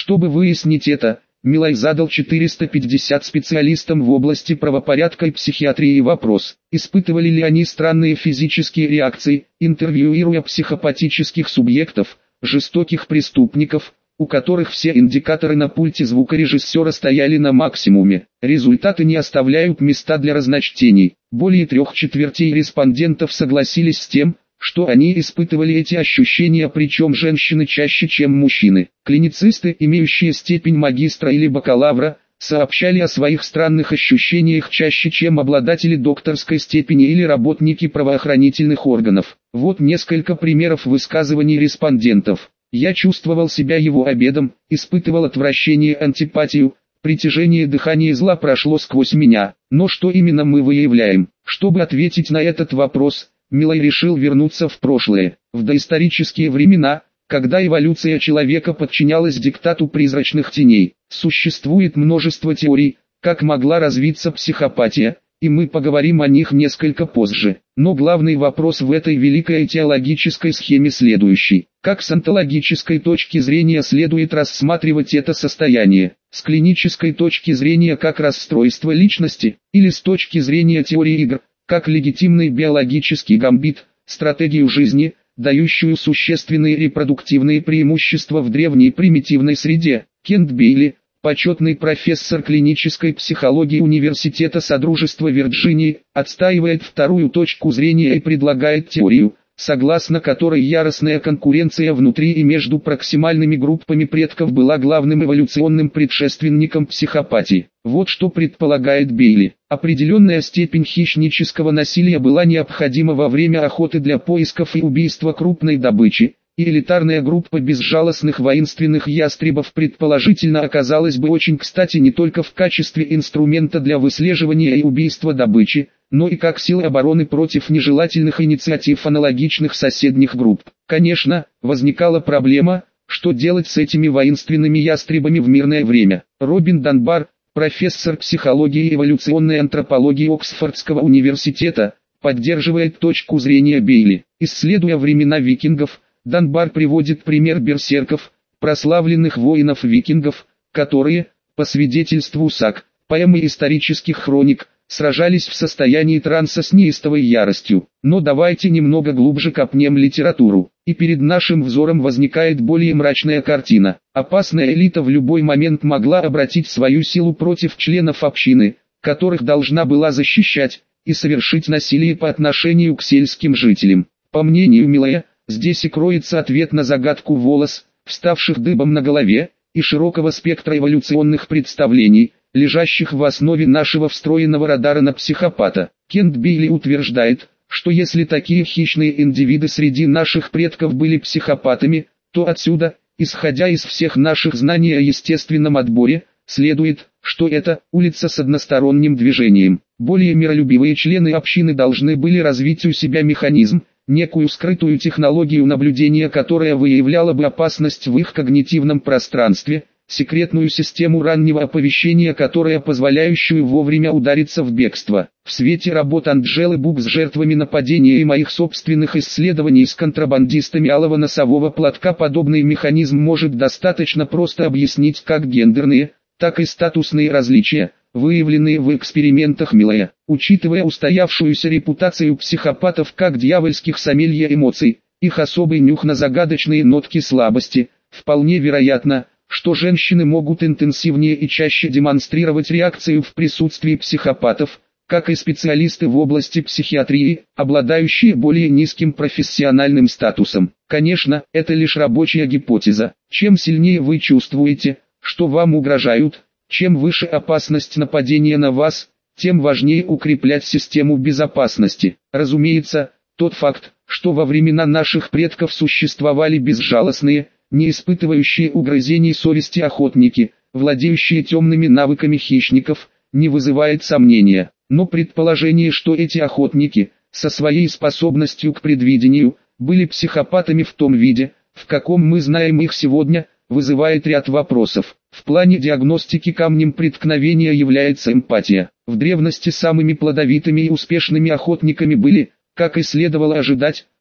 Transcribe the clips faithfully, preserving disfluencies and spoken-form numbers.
Чтобы выяснить это, Милай задал четырёмстам пятидесяти специалистам в области правопорядка и психиатрии вопрос, испытывали ли они странные физические реакции, интервьюируя психопатических субъектов, жестоких преступников, у которых все индикаторы на пульте звукорежиссера стояли на максимуме. Результаты не оставляют места для разночтений. Более трех четвертей респондентов согласились с тем, что они испытывали эти ощущения, причем женщины чаще, чем мужчины. Клиницисты, имеющие степень магистра или бакалавра, сообщали о своих странных ощущениях чаще, чем обладатели докторской степени или работники правоохранительных органов. Вот несколько примеров высказываний респондентов. Я чувствовал себя его обедом, испытывал отвращение, антипатию, притяжение, дыхание зла прошло сквозь меня. Но что именно мы выявляем? Чтобы ответить на этот вопрос, Милай решил вернуться в прошлое, в доисторические времена, когда эволюция человека подчинялась диктату призрачных теней. Существует множество теорий, как могла развиться психопатия, и мы поговорим о них несколько позже. Но главный вопрос в этой великой теологической схеме следующий. Как с онтологической точки зрения следует рассматривать это состояние? С клинической точки зрения как расстройство личности, или с точки зрения теории игр, как легитимный биологический гамбит, стратегию жизни, дающую существенные репродуктивные преимущества в древней примитивной среде? Кент Бейли, почетный профессор клинической психологии Университета Содружества Вирджинии, отстаивает вторую точку зрения и предлагает теорию, согласно которой яростная конкуренция внутри и между проксимальными группами предков была главным эволюционным предшественником психопатии. Вот что предполагает Бейли. Определенная степень хищнического насилия была необходима во время охоты для поисков и убийства крупной добычи, и элитарная группа безжалостных воинственных ястребов предположительно оказалась бы очень кстати не только в качестве инструмента для выслеживания и убийства добычи, но и как сила обороны против нежелательных инициатив аналогичных соседних групп. Конечно, возникала проблема, что делать с этими воинственными ястребами в мирное время. Робин Данбар, профессор психологии и эволюционной антропологии Оксфордского университета, поддерживает точку зрения Бейли. Исследуя времена викингов, Данбар приводит пример берсерков, прославленных воинов-викингов, которые, по свидетельству Сак, поэмы исторических хроник, сражались в состоянии транса с неистовой яростью. Но давайте немного глубже копнем литературу, и перед нашим взором возникает более мрачная картина. Опасная элита в любой момент могла обратить свою силу против членов общины, которых должна была защищать, и совершить насилие по отношению к сельским жителям. По мнению Милая, здесь и кроется ответ на загадку волос, вставших дыбом на голове, и широкого спектра эволюционных представлений, лежащих в основе нашего встроенного радара на психопата. Кент Бейли утверждает, что если такие хищные индивиды среди наших предков были психопатами, то отсюда, исходя из всех наших знаний о естественном отборе, следует, что это улица с односторонним движением. Более миролюбивые члены общины должны были развить у себя механизм, некую скрытую технологию наблюдения, которая выявляла бы опасность в их когнитивном пространстве, секретную систему раннего оповещения, которая позволяющую вовремя удариться в бегство. В свете работ Анджелы Бук с жертвами нападения и моих собственных исследований с контрабандистами алого носового платка подобный механизм может достаточно просто объяснить как гендерные, так и статусные различия, выявленные в экспериментах Милая. Учитывая устоявшуюся репутацию психопатов как дьявольских сомелье эмоций, их особый нюх на загадочные нотки слабости, вполне вероятно, что женщины могут интенсивнее и чаще демонстрировать реакцию в присутствии психопатов, как и специалисты в области психиатрии, обладающие более низким профессиональным статусом. Конечно, это лишь рабочая гипотеза. Чем сильнее вы чувствуете, что вам угрожают, чем выше опасность нападения на вас, тем важнее укреплять систему безопасности. Разумеется, тот факт, что во времена наших предков существовали безжалостные, не испытывающие угрызений совести охотники, владеющие темными навыками хищников, не вызывает сомнения. Но предположение, что эти охотники, со своей способностью к предвидению, были психопатами в том виде, в каком мы знаем их сегодня, вызывает ряд вопросов. В плане диагностики камнем преткновения является эмпатия. В древности самыми плодовитыми и успешными охотниками были, как и следовало ожидать,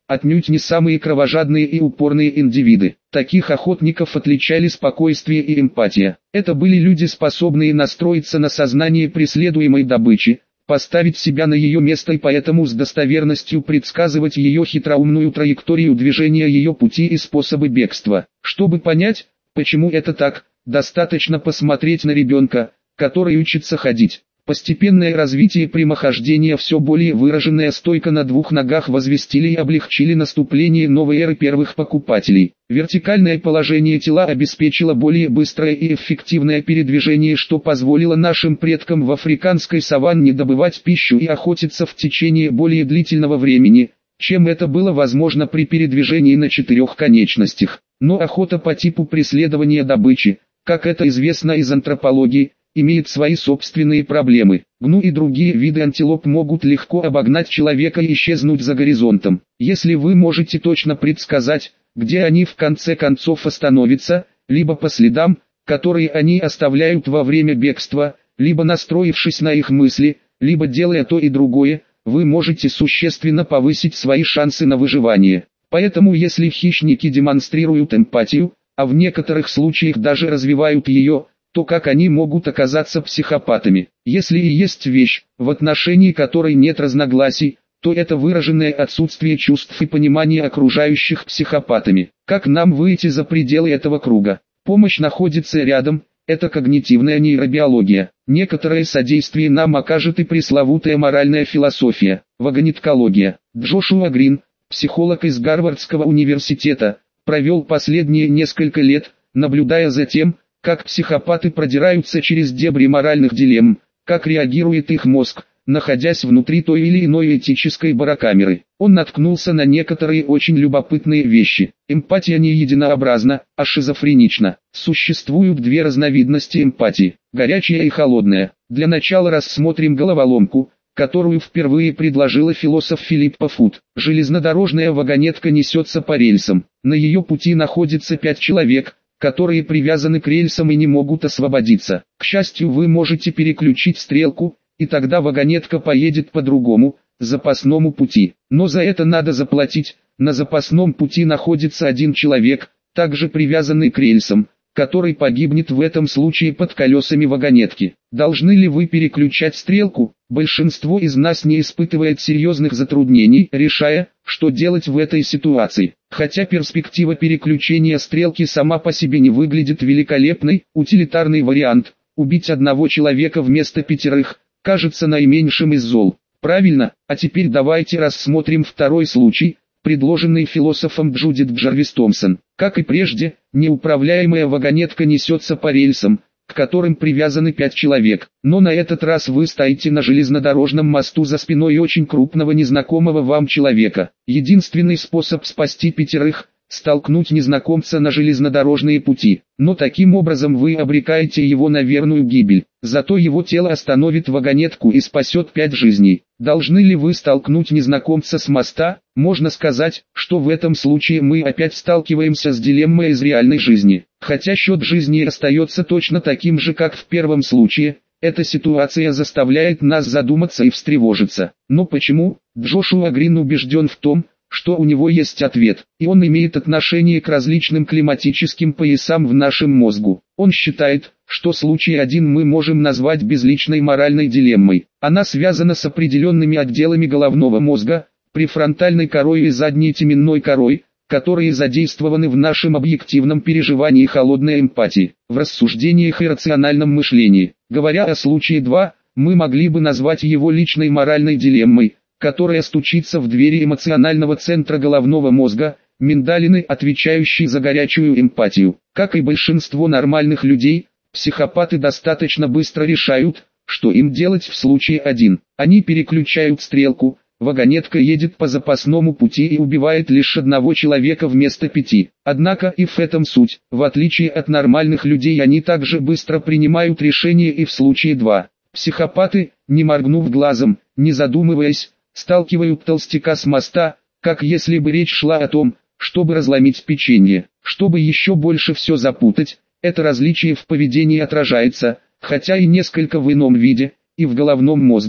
отнюдь не самые кровожадные и упорные индивиды. Таких охотников отличали спокойствие и эмпатия. Это были люди, способные настроиться на сознание преследуемой добычи, поставить себя на ее место и поэтому с достоверностью предсказывать ее хитроумную траекторию движения, ее пути и способы бегства. Чтобы понять, почему это так, достаточно посмотреть на ребенка, который учится ходить. Постепенное развитие прямохождения, все более выраженная стойка на двух ногах возвестили и облегчили наступление новой эры первых покупателей. Вертикальное положение тела обеспечило более быстрое и эффективное передвижение, что позволило нашим предкам в африканской саванне добывать пищу и охотиться в течение более длительного времени, чем это было возможно при передвижении на четырех конечностях. Но охота по типу преследования добычи, как это известно из антропологии, имеет свои собственные проблемы. Гну и другие виды антилоп могут легко обогнать человека и исчезнуть за горизонтом. Если вы можете точно предсказать, где они в конце концов остановятся, либо по следам, которые они оставляют во время бегства, либо настроившись на их мысли, либо делая то и другое, вы можете существенно повысить свои шансы на выживание. Поэтому если хищники демонстрируют эмпатию, а в некоторых случаях даже развивают ее, то как они могут оказаться психопатами? Если и есть вещь, в отношении которой нет разногласий, то это выраженное отсутствие чувств и понимания окружающих психопатами. Как нам выйти за пределы этого круга? Помощь находится рядом, это когнитивная нейробиология. Некоторое содействие нам окажет и пресловутая моральная философия, вагонеткология. Джошуа Грин, психолог из Гарвардского университета, провел последние несколько лет, наблюдая за тем, как психопаты продираются через дебри моральных дилемм, как реагирует их мозг, находясь внутри той или иной этической барокамеры. Он наткнулся на некоторые очень любопытные вещи. Эмпатия не единообразна, а шизофренична. Существуют две разновидности эмпатии – горячая и холодная. Для начала рассмотрим головоломку, которую впервые предложила философ Филиппа Фут. Железнодорожная вагонетка несется по рельсам. На ее пути находится пять человек, которые привязаны к рельсам и не могут освободиться. К счастью, вы можете переключить стрелку, и тогда вагонетка поедет по другому, запасному пути. Но за это надо заплатить. На запасном пути находится один человек, также привязанный к рельсам, который погибнет в этом случае под колесами вагонетки. Должны ли вы переключать стрелку? Большинство из нас не испытывает серьезных затруднений, решая, что делать в этой ситуации. Хотя перспектива переключения стрелки сама по себе не выглядит великолепной, утилитарный вариант – убить одного человека вместо пятерых – кажется наименьшим из зол. Правильно, а теперь давайте рассмотрим второй случай, предложенный философом Джудит Джарвис Томпсон. Как и прежде, неуправляемая вагонетка несется по рельсам, к которым привязаны пять человек. Но на этот раз вы стоите на железнодорожном мосту за спиной очень крупного незнакомого вам человека. Единственный способ спасти пятерых – столкнуть незнакомца на железнодорожные пути. Но таким образом вы обрекаете его на верную гибель. Зато его тело остановит вагонетку и спасет пять жизней. Должны ли вы столкнуть незнакомца с моста? Можно сказать, что в этом случае мы опять сталкиваемся с дилеммой из реальной жизни. Хотя счет жизни остается точно таким же, как в первом случае, эта ситуация заставляет нас задуматься и встревожиться. Но почему? Джошуа Грин убежден в том, что у него есть ответ, и он имеет отношение к различным климатическим поясам в нашем мозгу. Он считает, что случай один мы можем назвать безличной моральной дилеммой. Она связана с определенными отделами головного мозга, префронтальной корой и задней теменной корой, которые задействованы в нашем объективном переживании холодной эмпатии, в рассуждениях и рациональном мышлении. Говоря о случае два, мы могли бы назвать его личной моральной дилеммой, которая стучится в двери эмоционального центра головного мозга, миндалины, отвечающей за горячую эмпатию. Как и большинство нормальных людей, психопаты достаточно быстро решают, что им делать в случае один. Они переключают стрелку, вагонетка едет по запасному пути и убивает лишь одного человека вместо пяти. Однако и в этом суть, в отличие от нормальных людей, они также быстро принимают решение и в случае два. Психопаты, не моргнув глазом, не задумываясь, сталкивают толстяка с моста, как если бы речь шла о том, чтобы разломить печенье. Чтобы еще больше все запутать, это различие в поведении отражается, хотя и несколько в ином виде, и в головном мозгу.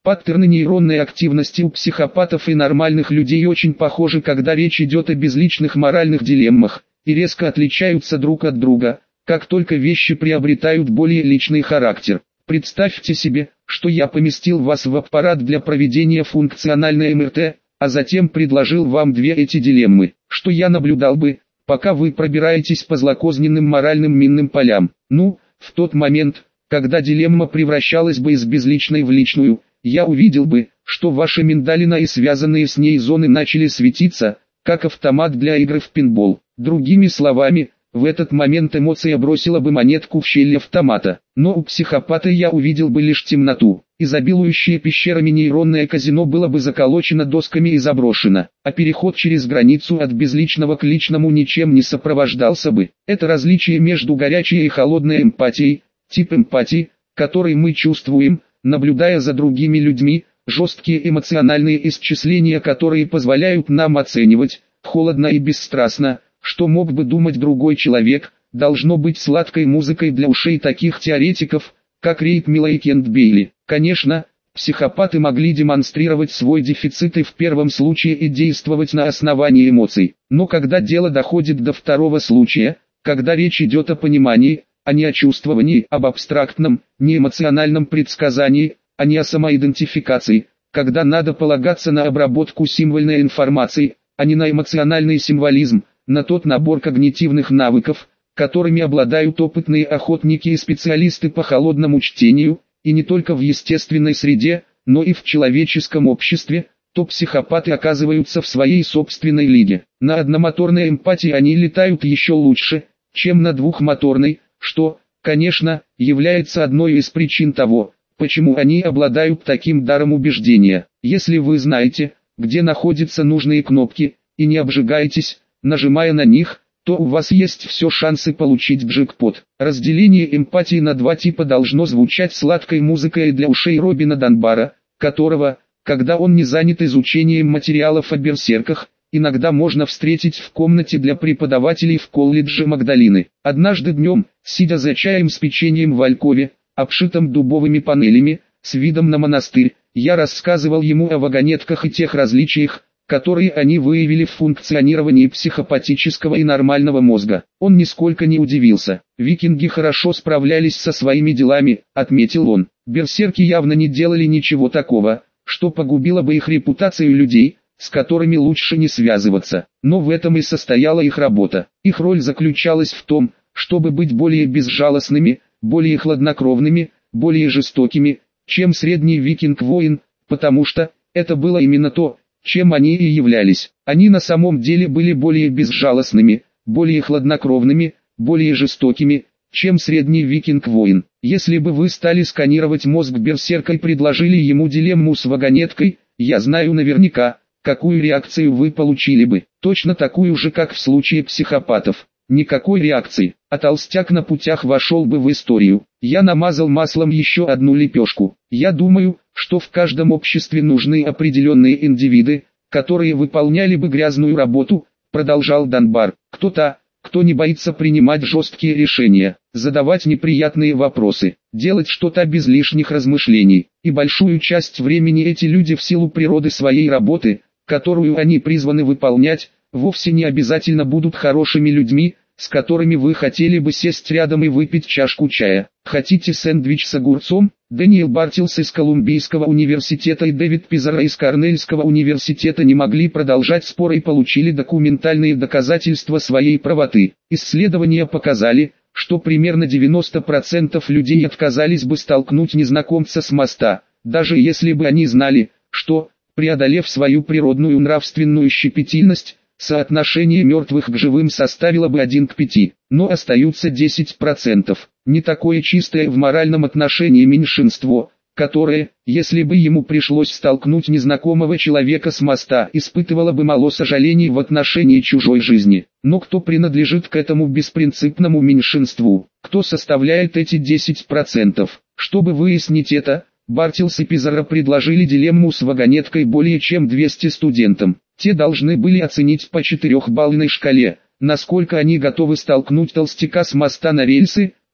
Паттерны нейронной активности у психопатов и нормальных людей очень похожи, когда речь идет о безличных моральных дилеммах, и резко отличаются друг от друга, как только вещи приобретают более личный характер. Представьте себе, что я поместил вас в аппарат для проведения функциональной эм эр тэ, а затем предложил вам две эти дилеммы, что я наблюдал бы, пока вы пробираетесь по злокозненным моральным минным полям. Ну, в тот момент, когда дилемма превращалась бы из безличной в личную, я увидел бы, что ваша миндалина и связанные с ней зоны начали светиться, как автомат для игры в пинбол. Другими словами, в этот момент эмоция бросила бы монетку в щель автомата, но у психопата я увидел бы лишь темноту. Изобилующее пещерами нейронное казино было бы заколочено досками и заброшено, а переход через границу от безличного к личному ничем не сопровождался бы. Это различие между горячей и холодной эмпатией, тип эмпатии, который мы чувствуем, наблюдая за другими людьми, жесткие эмоциональные исчисления, которые позволяют нам оценивать, холодно и бесстрастно, что мог бы думать другой человек, должно быть сладкой музыкой для ушей таких теоретиков, как Рейд Милла и Кент Бейли. Конечно, психопаты могли демонстрировать свой дефицит и в первом случае и действовать на основании эмоций, но когда дело доходит до второго случая, когда речь идет о понимании, а не о чувствовании, об абстрактном, неэмоциональном предсказании, а не о самоидентификации, когда надо полагаться на обработку символьной информации, а не на эмоциональный символизм, на тот набор когнитивных навыков, которыми обладают опытные охотники и специалисты по холодному чтению, и не только в естественной среде, но и в человеческом обществе, то психопаты оказываются в своей собственной лиге. На одномоторной эмпатии они летают еще лучше, чем на двухмоторной, что, конечно, является одной из причин того, почему они обладают таким даром убеждения. Если вы знаете, где находятся нужные кнопки, и не обжигаетесь, нажимая на них, то у вас есть все шансы получить джекпот. Разделение эмпатии на два типа должно звучать сладкой музыкой для ушей Робина Данбара, которого, когда он не занят изучением материалов о берсерках, иногда можно встретить в комнате для преподавателей в колледже Магдалины. Однажды днем, сидя за чаем с печеньем в алькове, обшитом дубовыми панелями, с видом на монастырь, я рассказывал ему о вагонетках и тех различиях, которые они выявили в функционировании психопатического и нормального мозга. Он нисколько не удивился. Викинги хорошо справлялись со своими делами, отметил он. Берсерки явно не делали ничего такого, что погубило бы их репутацию людей, с которыми лучше не связываться. Но в этом и состояла их работа. Их роль заключалась в том, чтобы быть более безжалостными, более хладнокровными, более жестокими, чем средний викинг-воин, потому что это было именно то, чем они и являлись. Они на самом деле были более безжалостными, более хладнокровными, более жестокими, чем средний викинг-воин. Если бы вы стали сканировать мозг берсерка и предложили ему дилемму с вагонеткой, я знаю наверняка, какую реакцию вы получили бы. Точно такую же, как в случае психопатов. Никакой реакции, а толстяк на путях вошел бы в историю. Я намазал маслом еще одну лепешку. Я думаю, что в каждом обществе нужны определенные индивиды, которые выполняли бы грязную работу, продолжал Данбар. Кто-то, кто не боится принимать жесткие решения, задавать неприятные вопросы, делать что-то без лишних размышлений. И большую часть времени эти люди в силу природы своей работы, которую они призваны выполнять, вовсе не обязательно будут хорошими людьми, с которыми вы хотели бы сесть рядом и выпить чашку чая. Хотите сэндвич с огурцом? Дэниел Бартилс из Колумбийского университета и Дэвид Пизарро из Корнельского университета не могли продолжать спор и получили документальные доказательства своей правоты. Исследования показали, что примерно девяносто процентов людей отказались бы столкнуть незнакомца с моста, даже если бы они знали, что, преодолев свою природную нравственную щепетильность, соотношение мертвых к живым составило бы один к пяти, но остаются десять процентов. Не такое чистое в моральном отношении меньшинство, которое, если бы ему пришлось столкнуть незнакомого человека с моста, испытывало бы мало сожалений в отношении чужой жизни. Но кто принадлежит к этому беспринципному меньшинству? Кто составляет эти десять процентов? Чтобы выяснить это, Бартилс и Пизарро предложили дилемму с вагонеткой более чем двумстам студентам. Те должны были оценить по четырехбалльной шкале, насколько они готовы столкнуть толстяка с моста на рельсы,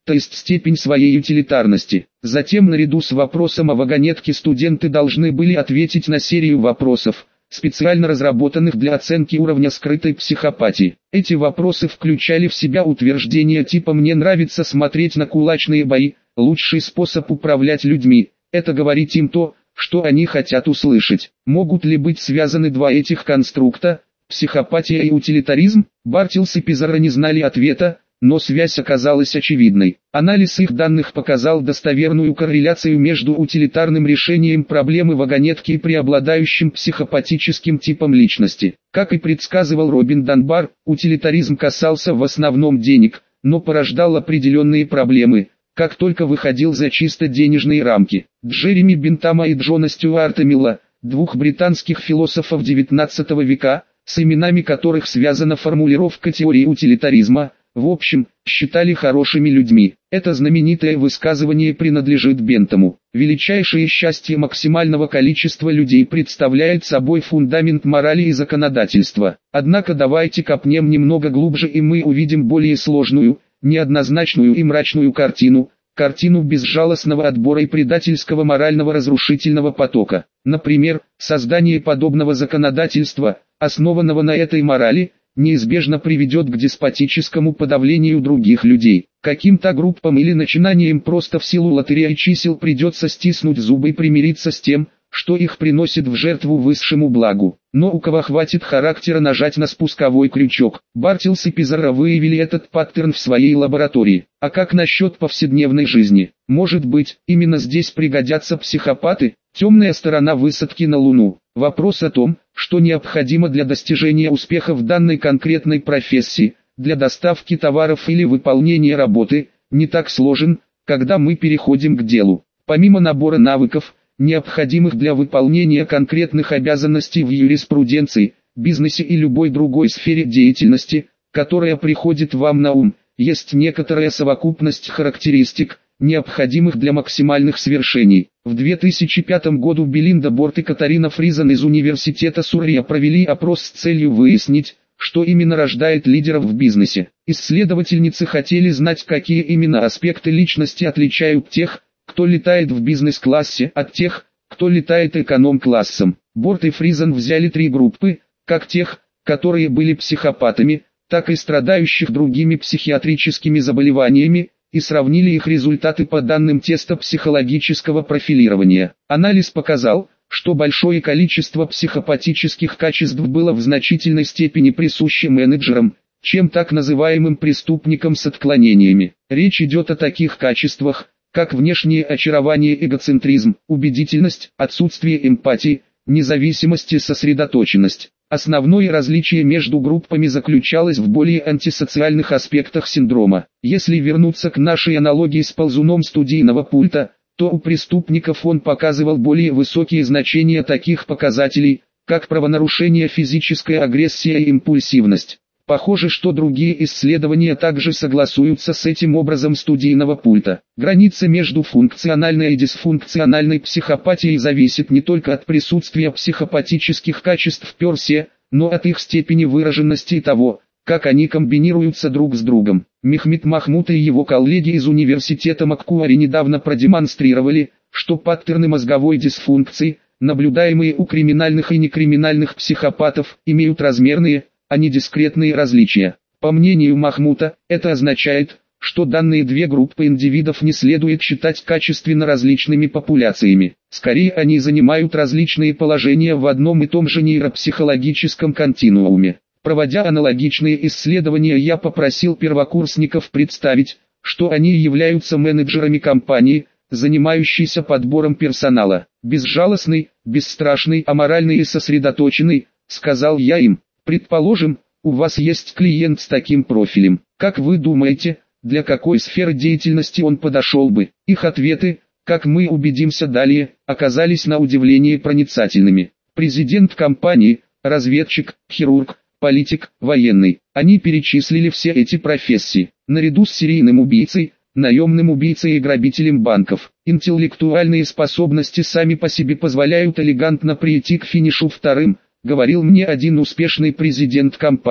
то есть степень своей утилитарности. Затем наряду с вопросом о вагонетке студенты должны были ответить на серию вопросов, специально разработанных для оценки уровня скрытой психопатии. Эти вопросы включали в себя утверждения типа «мне нравится смотреть на кулачные бои», «лучший способ управлять людьми» – это говорить им то, что они хотят услышать. Могут ли быть связаны два этих конструкта, психопатия и утилитаризм? Бартилс и Пизарро не знали ответа, но связь оказалась очевидной. Анализ их данных показал достоверную корреляцию между утилитарным решением проблемы вагонетки и преобладающим психопатическим типом личности. Как и предсказывал Робин Данбар, утилитаризм касался в основном денег, но порождал определенные проблемы, как только выходил за чисто денежные рамки. Джереми Бентама и Джона Стюарта Милла, двух британских философов девятнадцатого века, с именами которых связана формулировка теории утилитаризма, в общем, считали хорошими людьми. Это знаменитое высказывание принадлежит Бентаму. Величайшее счастье максимального количества людей представляет собой фундамент морали и законодательства. Однако давайте копнем немного глубже, и мы увидим более сложную, неоднозначную и мрачную картину, картину безжалостного отбора и предательского морального разрушительного потока. Например, создание подобного законодательства, основанного на этой морали, неизбежно приведет к деспотическому подавлению других людей. Каким-то группам или начинаниям просто в силу лотереи чисел придется стиснуть зубы и примириться с тем, что их приносит в жертву высшему благу. Но у кого хватит характера нажать на спусковой крючок? Бартилс и Пизарро выявили этот паттерн в своей лаборатории. А как насчет повседневной жизни? Может быть, именно здесь пригодятся психопаты? Темная сторона высадки на Луну. Вопрос о том, что необходимо для достижения успеха в данной конкретной профессии, для доставки товаров или выполнения работы, не так сложен, когда мы переходим к делу. Помимо набора навыков, необходимых для выполнения конкретных обязанностей в юриспруденции, бизнесе и любой другой сфере деятельности, которая приходит вам на ум, есть некоторая совокупность характеристик, необходимых для максимальных свершений. В две тысячи пятом году Белинда Борт и Катарина Фризен из Университета Суррия провели опрос с целью выяснить, что именно рождает лидеров в бизнесе. Исследовательницы хотели знать, какие именно аспекты личности отличают тех, кто летает в бизнес-классе, от тех, кто летает эконом-классом. Борт и Фризен взяли три группы, как тех, которые были психопатами, так и страдающих другими психиатрическими заболеваниями, и сравнили их результаты по данным теста психологического профилирования. Анализ показал, что большое количество психопатических качеств было в значительной степени присуще менеджерам, чем так называемым преступникам с отклонениями. Речь идет о таких качествах, как внешнее очарование, эгоцентризм, убедительность, отсутствие эмпатии, независимость и сосредоточенность. Основное различие между группами заключалось в более антисоциальных аспектах синдрома. Если вернуться к нашей аналогии с ползуном студийного пульта, то у преступников он показывал более высокие значения таких показателей, как правонарушение, физическая агрессия и импульсивность. Похоже, что другие исследования также согласуются с этим образом студийного пульта. Граница между функциональной и дисфункциональной психопатией зависит не только от присутствия психопатических качеств per se, но от их степени выраженности и того, как они комбинируются друг с другом. Мехмед Махмуд и его коллеги из университета Маккуари недавно продемонстрировали, что паттерны мозговой дисфункции, наблюдаемые у криминальных и некриминальных психопатов, имеют размерные, а не дискретные различия. По мнению Махмута, это означает, что данные две группы индивидов не следует считать качественно различными популяциями. Скорее, они занимают различные положения в одном и том же нейропсихологическом континууме. Проводя аналогичные исследования, я попросил первокурсников представить, что они являются менеджерами компании, занимающейся подбором персонала. Безжалостный, бесстрашный, аморальный и сосредоточенный, сказал я им. Предположим, у вас есть клиент с таким профилем. Как вы думаете, для какой сферы деятельности он подошел бы? Их ответы, как мы убедимся далее, оказались на удивление проницательными. Президент компании, разведчик, хирург, политик, военный. Они перечислили все эти профессии. Наряду с серийным убийцей, наемным убийцей и грабителем банков. Интеллектуальные способности сами по себе позволяют элегантно прийти к финишу вторым, говорил мне один успешный президент компании.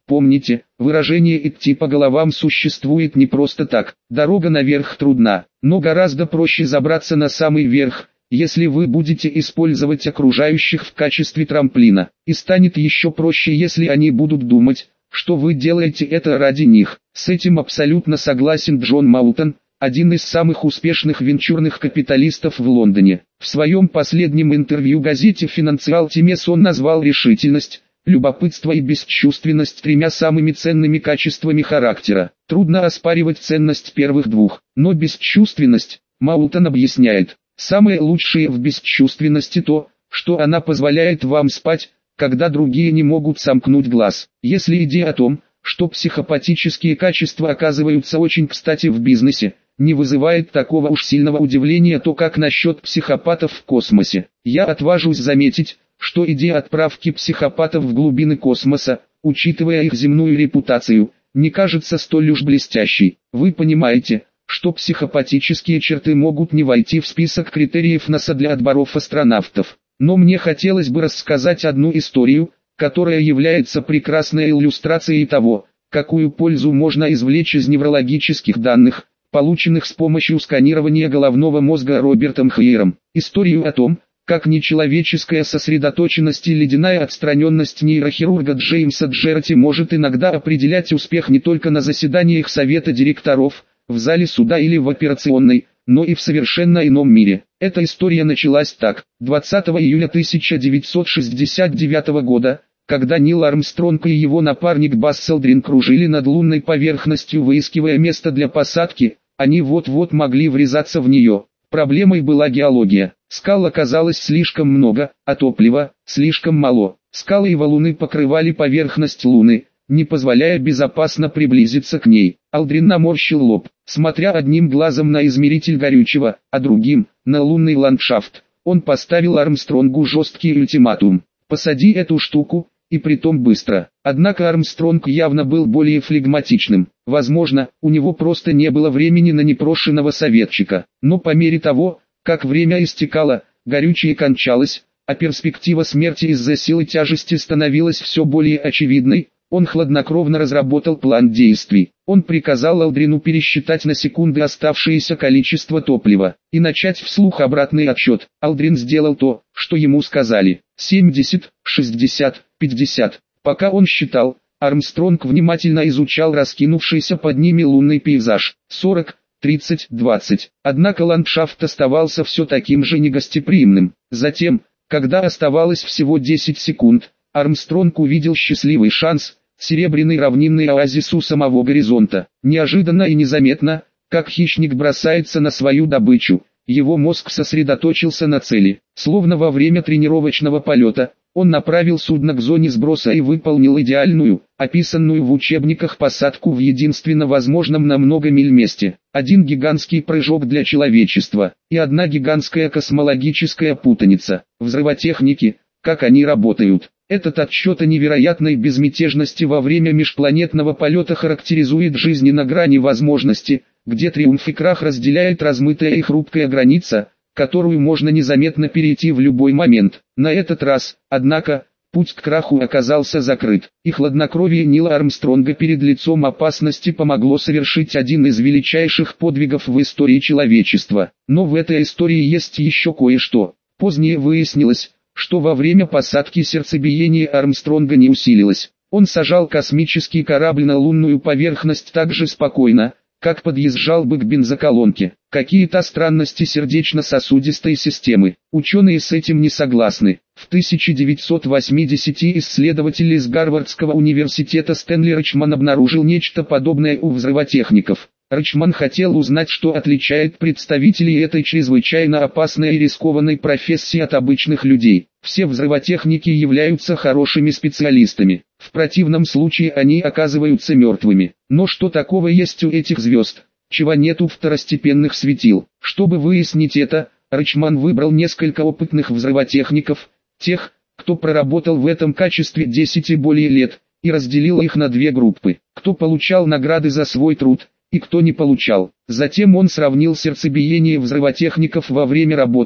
Помните, выражение «идти по головам» существует не просто так. Дорога наверх трудна, но гораздо проще забраться на самый верх, если вы будете использовать окружающих в качестве трамплина. И станет еще проще, если они будут думать, что вы делаете это ради них. С этим абсолютно согласен Джон Маултон, один из самых успешных венчурных капиталистов в Лондоне. В своем последнем интервью газете Financial Times он назвал решительность, любопытство и бесчувственность тремя самыми ценными качествами характера. Трудно оспаривать ценность первых двух, но бесчувственность, Маултон объясняет, самое лучшее в бесчувственности то, что она позволяет вам спать, когда другие не могут сомкнуть глаз. Если идея о том, что психопатические качества оказываются очень кстати в бизнесе, не вызывает такого уж сильного удивления, то как насчет психопатов в космосе? Я отважусь заметить, что идея отправки психопатов в глубины космоса, учитывая их земную репутацию, не кажется столь уж блестящей. Вы понимаете, что психопатические черты могут не войти в список критериев НАСА для отборов астронавтов. Но мне хотелось бы рассказать одну историю, которая является прекрасной иллюстрацией того, какую пользу можно извлечь из неврологических данных, полученных с помощью сканирования головного мозга Робертом Хейером. Историю о том, как нечеловеческая сосредоточенность и ледяная отстраненность нейрохирурга Джеймса Джерати может иногда определять успех не только на заседаниях совета директоров, в зале суда или в операционной, но и в совершенно ином мире. Эта история началась так. двадцатого июля тысяча девятьсот шестьдесят девятого года, когда Нил Армстронг и его напарник Басс Элдрин кружили над лунной поверхностью, выискивая место для посадки, они вот-вот могли врезаться в нее. Проблемой была геология. Скал оказалось слишком много, а топлива слишком мало. Скалы и валуны покрывали поверхность Луны, не позволяя безопасно приблизиться к ней. Алдрин наморщил лоб, смотря одним глазом на измеритель горючего, а другим – на лунный ландшафт. Он поставил Армстронгу жесткий ультиматум: «Посади эту штуку, и притом быстро». Однако Армстронг явно был более флегматичным. Возможно, у него просто не было времени на непрошенного советчика. Но по мере того, как время истекало, горючее кончалось, а перспектива смерти из-за силы тяжести становилась все более очевидной, он хладнокровно разработал план действий. Он приказал Алдрину пересчитать на секунды оставшееся количество топлива и начать вслух обратный отсчет. Алдрин сделал то, что ему сказали. семьдесят, шестьдесят, пятьдесят. Пока он считал, Армстронг внимательно изучал раскинувшийся под ними лунный пейзаж. сорок, тридцать, двадцать. Однако ландшафт оставался все таким же негостеприимным. Затем, когда оставалось всего десять секунд, Армстронг увидел счастливый шанс – серебряный равнинный оазис у самого горизонта. Неожиданно и незаметно, как хищник бросается на свою добычу, его мозг сосредоточился на цели. Словно во время тренировочного полета, он направил судно к зоне сброса и выполнил идеальную, описанную в учебниках посадку в единственно возможном на много миль месте. Один гигантский прыжок для человечества и одна гигантская космологическая путаница. Взрывотехники, как они работают. Этот отсчет о невероятной безмятежности во время межпланетного полета характеризует жизнь на грани возможности, где триумф и крах разделяет размытая и хрупкая граница, которую можно незаметно перейти в любой момент. На этот раз, однако, путь к краху оказался закрыт, и хладнокровие Нила Армстронга перед лицом опасности помогло совершить один из величайших подвигов в истории человечества. Но в этой истории есть еще кое-что. Позднее выяснилось, что во время посадки сердцебиение Армстронга не усилилось. Он сажал космический корабль на лунную поверхность так же спокойно, как подъезжал бы к бензоколонке. Какие-то странности сердечно-сосудистой системы. Ученые с этим не согласны. В тысяча девятьсот восьмидесятом исследователь из Гарвардского университета Стэнли Ричман обнаружил нечто подобное у взрывотехников. Ричман хотел узнать, что отличает представителей этой чрезвычайно опасной и рискованной профессии от обычных людей. Все взрывотехники являются хорошими специалистами. В противном случае они оказываются мертвыми. Но что такого есть у этих звезд, чего нет у второстепенных светил? Чтобы выяснить это, Ричман выбрал несколько опытных взрывотехников, тех, кто проработал в этом качестве десять и более лет, и разделил их на две группы. Кто получал награды за свой труд, и кто не получал. Затем он сравнил сердцебиение взрывотехников во время работы,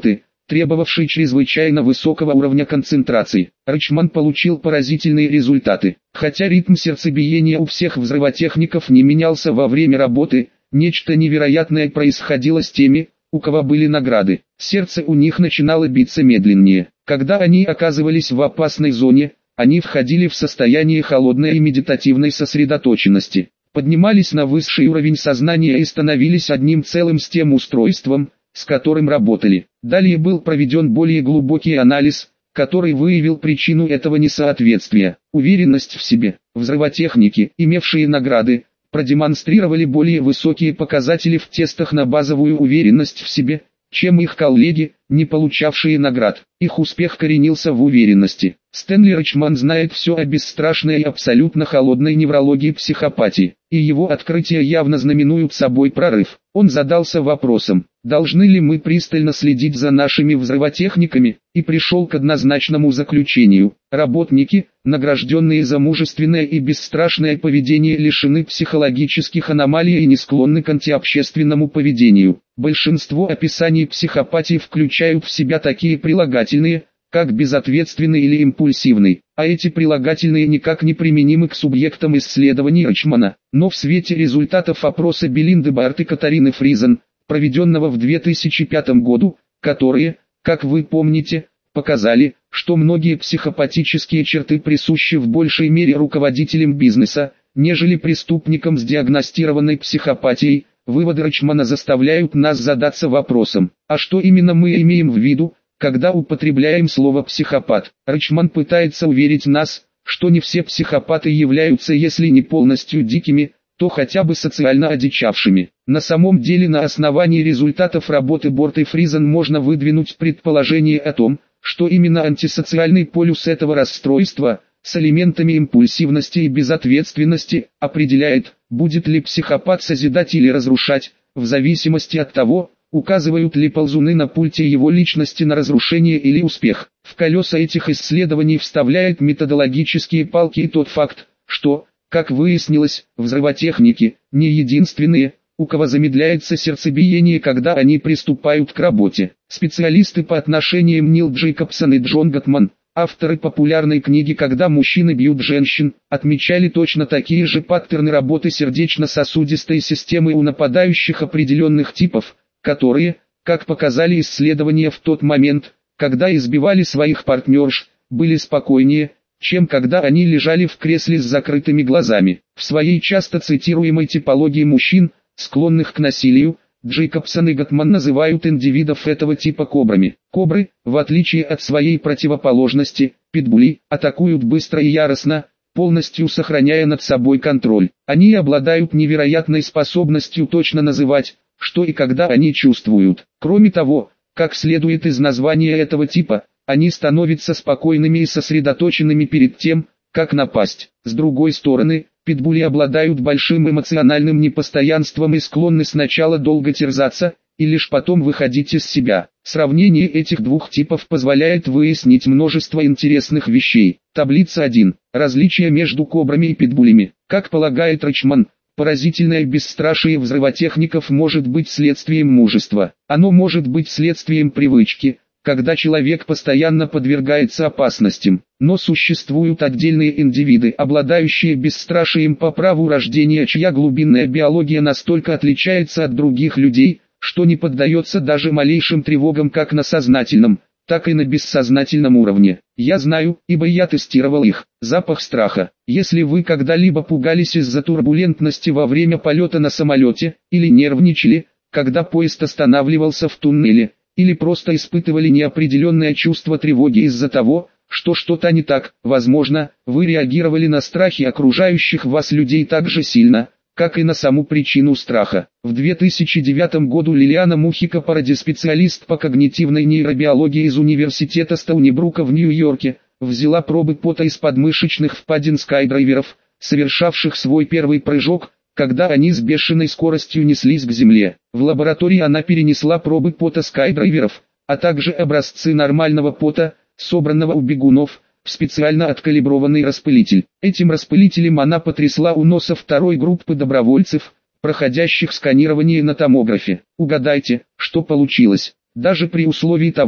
требовавший чрезвычайно высокого уровня концентрации. Ричман получил поразительные результаты. Хотя ритм сердцебиения у всех взрывотехников не менялся во время работы, нечто невероятное происходило с теми, у кого были награды. Сердце у них начинало биться медленнее. Когда они оказывались в опасной зоне, они входили в состояние холодной и медитативной сосредоточенности, поднимались на высший уровень сознания и становились одним целым с тем устройством, с которым работали. Далее был проведен более глубокий анализ, который выявил причину этого несоответствия. Уверенность в себе. Взрывотехники, имевшие награды, продемонстрировали более высокие показатели в тестах на базовую уверенность в себе, чем их коллеги, не получавшие наград. Их успех коренился в уверенности. Стэнли Ричман знает все о бесстрашной и абсолютно холодной неврологии психопатии, и его открытия явно знаменуют собой прорыв. Он задался вопросом, должны ли мы пристально следить за нашими взрывотехниками, и пришел к однозначному заключению. Работники, награжденные за мужественное и бесстрашное поведение, лишены психологических аномалий и не склонны к антиобщественному поведению. Большинство описаний психопатии включают в себя такие прилагательные, как безответственный или импульсивный, а эти прилагательные никак не применимы к субъектам исследований Ричмана. Но в свете результатов опроса Белинды Барт и Катарины Фризен, проведенного в две тысячи пятом году, которые, как вы помните, показали, что многие психопатические черты присущи в большей мере руководителям бизнеса, нежели преступникам с диагностированной психопатией, выводы Ричмана заставляют нас задаться вопросом, а что именно мы имеем в виду, когда употребляем слово «психопат». Ричман пытается уверить нас, что не все психопаты являются, если не полностью дикими, то хотя бы социально одичавшими. На самом деле, на основании результатов работы Борт и Фризен можно выдвинуть предположение о том, что именно антисоциальный полюс этого расстройства, с элементами импульсивности и безответственности, определяет, будет ли психопат созидать или разрушать, в зависимости от того, указывают ли ползуны на пульте его личности на разрушение или успех. В колеса этих исследований вставляет методологические палки и тот факт, что, как выяснилось, взрывотехники не единственные, у кого замедляется сердцебиение, когда они приступают к работе. Специалисты по отношениям Нил Джейкобсон и Джон Готман, авторы популярной книги «Когда мужчины бьют женщин», отмечали точно такие же паттерны работы сердечно-сосудистой системы у нападающих определенных типов, которые, как показали исследования в тот момент, когда избивали своих партнерш, были спокойнее, чем когда они лежали в кресле с закрытыми глазами. В своей часто цитируемой типологии мужчин, склонных к насилию, Джейкобсон и Готман называют индивидов этого типа кобрами. Кобры, в отличие от своей противоположности, питбули, атакуют быстро и яростно, полностью сохраняя над собой контроль. Они обладают невероятной способностью точно называть, что и когда они чувствуют. Кроме того, как следует из названия этого типа, они становятся спокойными и сосредоточенными перед тем, как напасть. С другой стороны, питбули обладают большим эмоциональным непостоянством и склонны сначала долго терзаться, и лишь потом выходить из себя. Сравнение этих двух типов позволяет выяснить множество интересных вещей. Таблица один. Различия между кобрами и питбулями. Как полагает Ричман, поразительное бесстрашие взрывотехников может быть следствием мужества. Оно может быть следствием привычки, когда человек постоянно подвергается опасностям. Но существуют отдельные индивиды, обладающие бесстрашием по праву рождения, чья глубинная биология настолько отличается от других людей, что не поддается даже малейшим тревогам как на сознательном, так и на бессознательном уровне. Я знаю, ибо я тестировал их. Запах страха. Если вы когда-либо пугались из-за турбулентности во время полета на самолете, или нервничали, когда поезд останавливался в туннеле, или просто испытывали неопределенное чувство тревоги из-за того, что что-то не так, возможно, вы реагировали на страхи окружающих вас людей так же сильно, как и на саму причину страха. В две тысячи девятом году Лилиана Мухика-Паради, специалист по когнитивной нейробиологии из университета Стоуни-Брука в Нью-Йорке, взяла пробы пота из подмышечных впадин скайдрайверов, совершавших свой первый прыжок, когда они с бешеной скоростью неслись к земле. В лаборатории она перенесла пробы пота скайдрайверов, а также образцы нормального пота, собранного у бегунов, в специально откалиброванный распылитель. Этим распылителем она потрясла у носа второй группы добровольцев, проходящих сканирование на томографе. Угадайте, что получилось. Даже при условии того,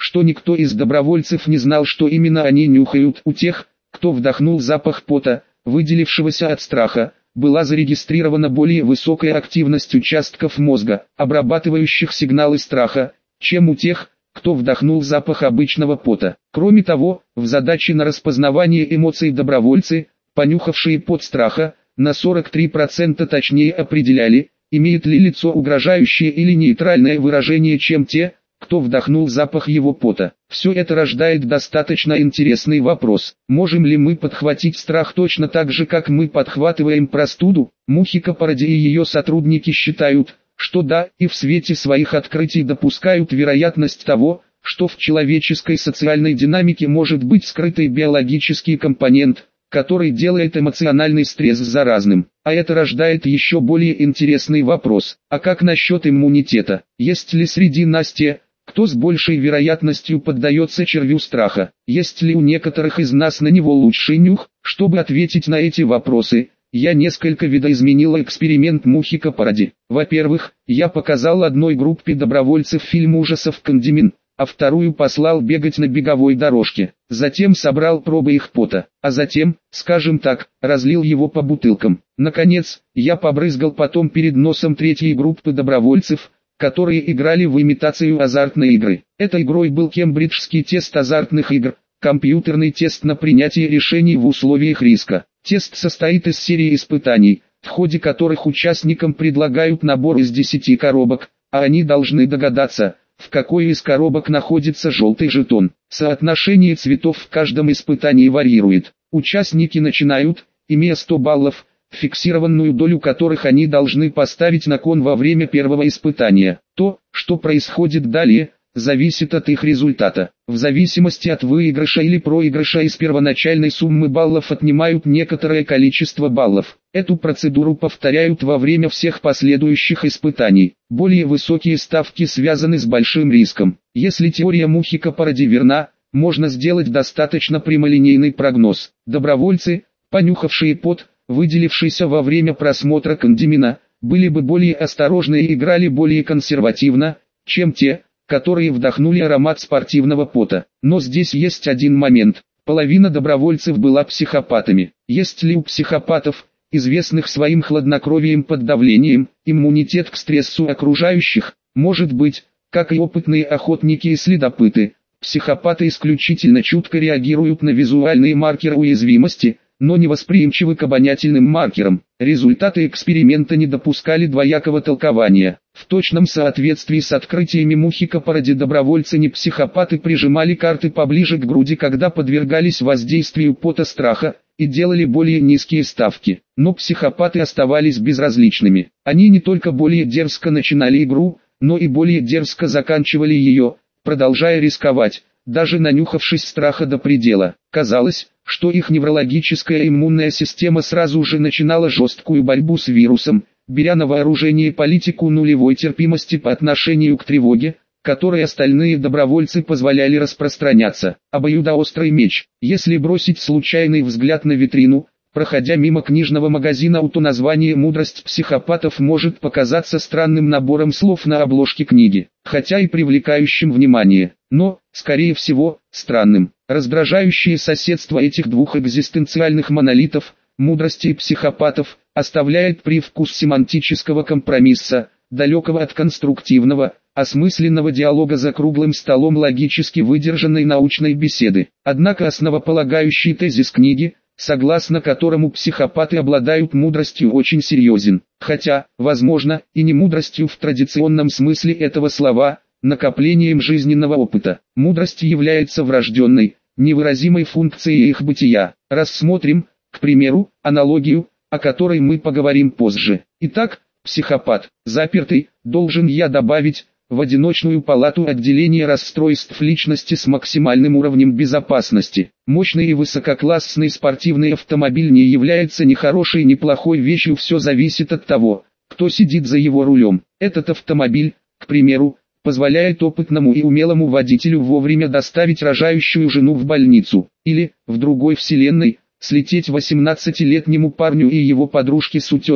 что никто из добровольцев не знал, что именно они нюхают. У тех, кто вдохнул запах пота, выделившегося от страха, была зарегистрирована более высокая активность участков мозга, обрабатывающих сигналы страха, чем у тех, кто вдохнул запах обычного пота. Кроме того, в задаче на распознавание эмоций добровольцы, понюхавшие пот страха, на сорок три процента точнее определяли, имеет ли лицо угрожающее или нейтральное выражение, чем те, кто вдохнул запах его пота. Все это рождает достаточно интересный вопрос: можем ли мы подхватить страх точно так же, как мы подхватываем простуду? Мухика Паради и ее сотрудники считают, что да, и в свете своих открытий допускают вероятность того, что в человеческой социальной динамике может быть скрытый биологический компонент, который делает эмоциональный стресс заразным. А это рождает еще более интересный вопрос: а как насчет иммунитета? Есть ли среди нас те, кто с большей вероятностью поддается червю страха? Есть ли у некоторых из нас на него лучший нюх? Чтобы ответить на эти вопросы, я несколько видоизменил эксперимент Мухика Паради. Во-первых, я показал одной группе добровольцев фильм ужасов «Кандимин», а вторую послал бегать на беговой дорожке. Затем собрал пробы их пота, а затем, скажем так, разлил его по бутылкам. Наконец, я побрызгал потом перед носом третьей группы добровольцев, которые играли в имитацию азартной игры. Этой игрой был кембриджский тест азартных игр, компьютерный тест на принятие решений в условиях риска. Тест состоит из серии испытаний, в ходе которых участникам предлагают набор из десяти коробок, а они должны догадаться, в какой из коробок находится желтый жетон. Соотношение цветов в каждом испытании варьирует. Участники начинают, имея сто баллов, фиксированную долю которых они должны поставить на кон во время первого испытания. То, что происходит далее, зависит от их результата. В зависимости от выигрыша или проигрыша из первоначальной суммы баллов отнимают некоторое количество баллов. Эту процедуру повторяют во время всех последующих испытаний. Более высокие ставки связаны с большим риском. Если теория Мухика Паради верна, можно сделать достаточно прямолинейный прогноз. Добровольцы, понюхавшие пот, выделившийся во время просмотра «Кандимина», были бы более осторожны и играли более консервативно, чем те, которые вдохнули аромат спортивного пота. Но здесь есть один момент: половина добровольцев была психопатами. Есть ли у психопатов, известных своим хладнокровием под давлением, иммунитет к стрессу окружающих? Может быть. Как и опытные охотники и следопыты, психопаты исключительно чутко реагируют на визуальные маркеры уязвимости, но не восприимчивы к обонятельным маркерам. Результаты эксперимента не допускали двоякого толкования. В точном соответствии с открытиями Мухика Паради добровольцы не психопаты прижимали карты поближе к груди, когда подвергались воздействию пота страха, и делали более низкие ставки. Но психопаты оставались безразличными. Они не только более дерзко начинали игру, но и более дерзко заканчивали ее, продолжая рисковать, даже нанюхавшись страха до предела. Казалось, что их неврологическая иммунная система сразу же начинала жесткую борьбу с вирусом, беря на вооружение политику нулевой терпимости по отношению к тревоге, которой остальные добровольцы позволяли распространяться. Обоюдоострый меч. Если бросить случайный взгляд на витрину, проходя мимо книжного магазина, то название «Мудрость психопатов» может показаться странным набором слов на обложке книги, хотя и привлекающим внимание, но, скорее всего, странным. Раздражающее соседство этих двух экзистенциальных монолитов, мудрости и психопатов, оставляет привкус семантического компромисса, далекого от конструктивного, осмысленного диалога за круглым столом логически выдержанной научной беседы. Однако основополагающий тезис книги, согласно которому психопаты обладают мудростью, очень серьезен, хотя, возможно, и не мудростью в традиционном смысле этого слова, накоплением жизненного опыта. Мудрость является врожденной, невыразимой функцией их бытия. Рассмотрим, к примеру, аналогию, о которой мы поговорим позже. Итак, психопат, запертый, должен я добавить, в одиночную палату отделения расстройств личности с максимальным уровнем безопасности. Мощный и высококлассный спортивный автомобиль не является ни хорошей, ни плохой вещью, все зависит от того, кто сидит за его рулем. Этот автомобиль, к примеру, позволяет опытному и умелому водителю вовремя доставить рожающую жену в больницу, или, в другой вселенной, слететь восемнадцатилетнему парню и его подружке с утеса.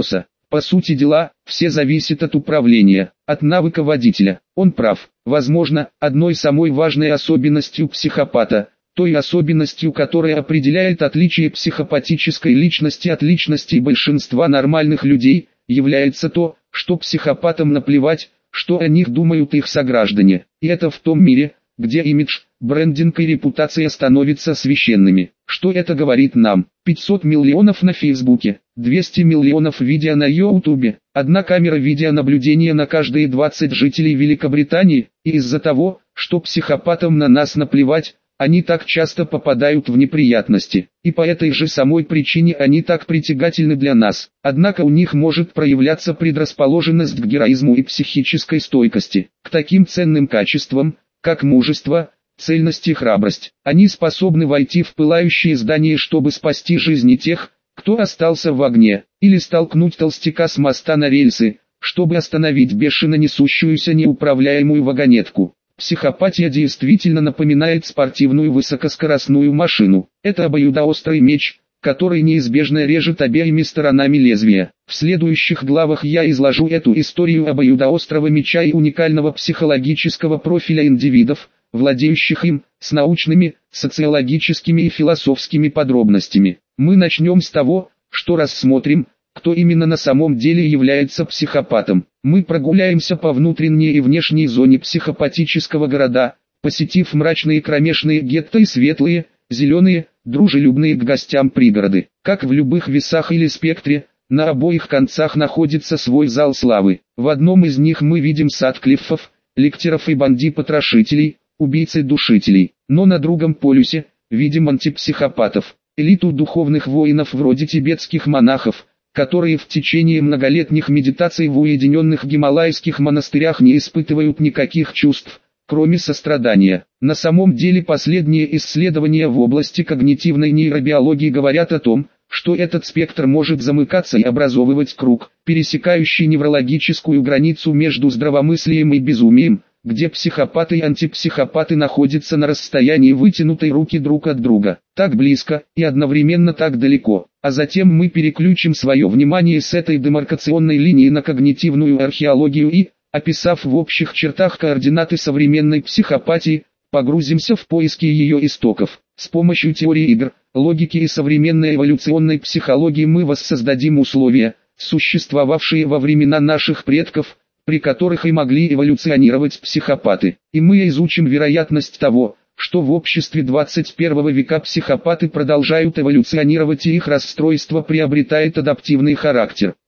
По сути дела, все зависит от управления, от навыка водителя. Он прав. Возможно, одной самой важной особенностью психопата, той особенностью, которая определяет отличие психопатической личности от личности большинства нормальных людей, является то, что психопатам наплевать, что о них думают их сограждане. И это в том мире, где имидж, брендинг и репутация становятся священными. Что это говорит нам? пятьсот миллионов на Фейсбуке, двести миллионов видео на Ютубе, одна камера видеонаблюдения на каждые двадцать жителей Великобритании, и из-за того, что психопатам на нас наплевать, они так часто попадают в неприятности, и по этой же самой причине они так притягательны для нас. Однако у них может проявляться предрасположенность к героизму и психической стойкости, к таким ценным качествам, как мужество, цельность и храбрость. Они способны войти в пылающее здание, чтобы спасти жизни тех, кто остался в огне, или столкнуть толстяка с моста на рельсы, чтобы остановить бешено несущуюся неуправляемую вагонетку. Психопатия действительно напоминает спортивную высокоскоростную машину. Это обоюдоострый меч, который неизбежно режет обеими сторонами лезвия. В следующих главах я изложу эту историю обоюдоострого меча и уникального психологического профиля индивидов, владеющих им, с научными, социологическими и философскими подробностями. Мы начнем с того, что рассмотрим, кто именно на самом деле является психопатом. Мы прогуляемся по внутренней и внешней зоне психопатического города, посетив мрачные кромешные гетто и светлые, зеленые, дружелюбные к гостям пригороды. Как в любых весах или спектре, на обоих концах находится свой зал славы. В одном из них мы видим Сатклиффов, Лектеров и банди-потрошителей, убийцы-душителей. Но на другом полюсе, видим антипсихопатов, элиту духовных воинов вроде тибетских монахов, которые в течение многолетних медитаций в уединенных гималайских монастырях не испытывают никаких чувств, кроме сострадания. На самом деле последние исследования в области когнитивной нейробиологии говорят о том, что этот спектр может замыкаться и образовывать круг, пересекающий неврологическую границу между здравомыслием и безумием, где психопаты и антипсихопаты находятся на расстоянии вытянутой руки друг от друга, так близко и одновременно так далеко. А затем мы переключим свое внимание с этой демаркационной линии на когнитивную археологию и, описав в общих чертах координаты современной психопатии, погрузимся в поиски ее истоков. С помощью теории игр, логики и современной эволюционной психологии мы воссоздадим условия, существовавшие во времена наших предков, при которых и могли эволюционировать психопаты. И мы изучим вероятность того, что в обществе двадцать первого века психопаты продолжают эволюционировать и их расстройство приобретает адаптивный характер.